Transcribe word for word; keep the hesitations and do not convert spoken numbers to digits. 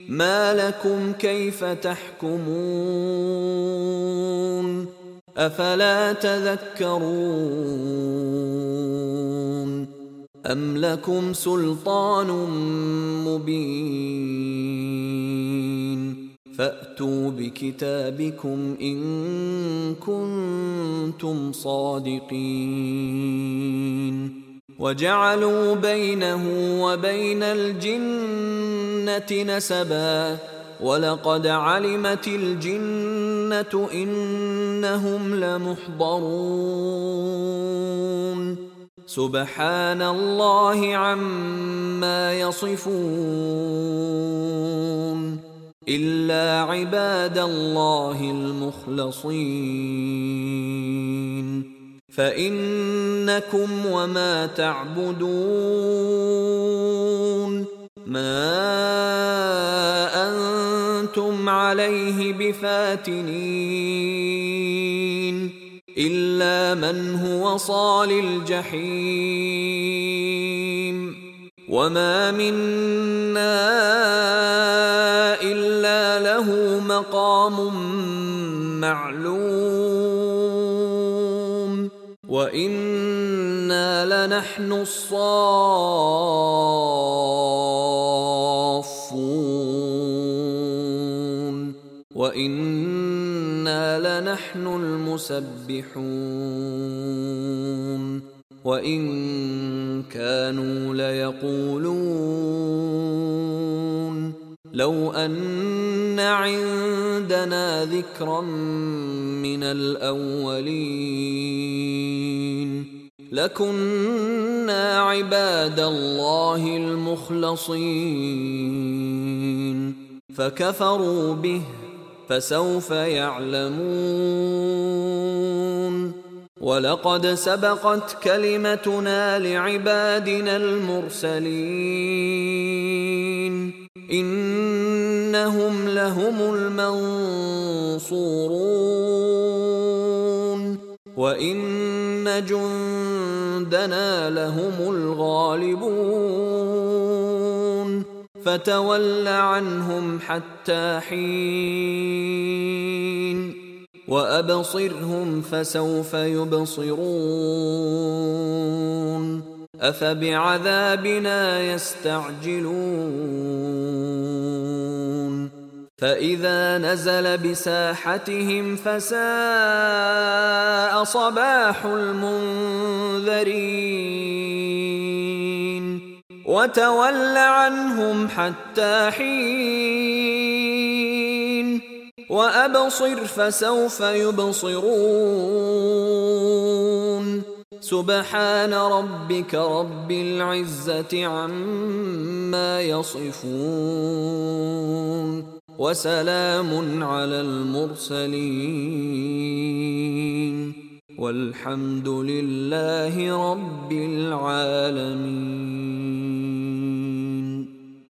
ما لكم كيف تحكمون أفلا تذكرون أم لكم سلطان مبين فأتوا بكتابكم إن كنتم صادقين وجعلوا بينه وبين الجنة نسبا ولقد علمت الجنة إنهم لمحضرون سبحان الله عما يصفون إلا عباد الله المخلصين فإنكم وما تعبدون ما أنتم عليه بفاتنين إلا من هو صال الجحيم وما منا إلا له مقام معلوم وإنا لنحن الصافون وإنا لنحن المسبحون وإن كانوا ليقولون لو أن عندنا ذكرا من الأولين لكنا عباد الله المخلصين فكفروا به فسوف يعلمون ولقد سبقت كلمتنا لعبادنا المرسلين إنهم لهم المنصورون وإن جندنا لهم الغالبون فتول عنهم حتى حين وأبصرهم فسوف يبصرون أفبعذابنا يستعجلون فإذا نزل بساحتهم فساء صباح المنذرين وتول عنهم حتى حين وأبصر فسوف يبصرون سبحان ربك رب العزة عما يصفون وسلام على المرسلين والحمد لله رب العالمين.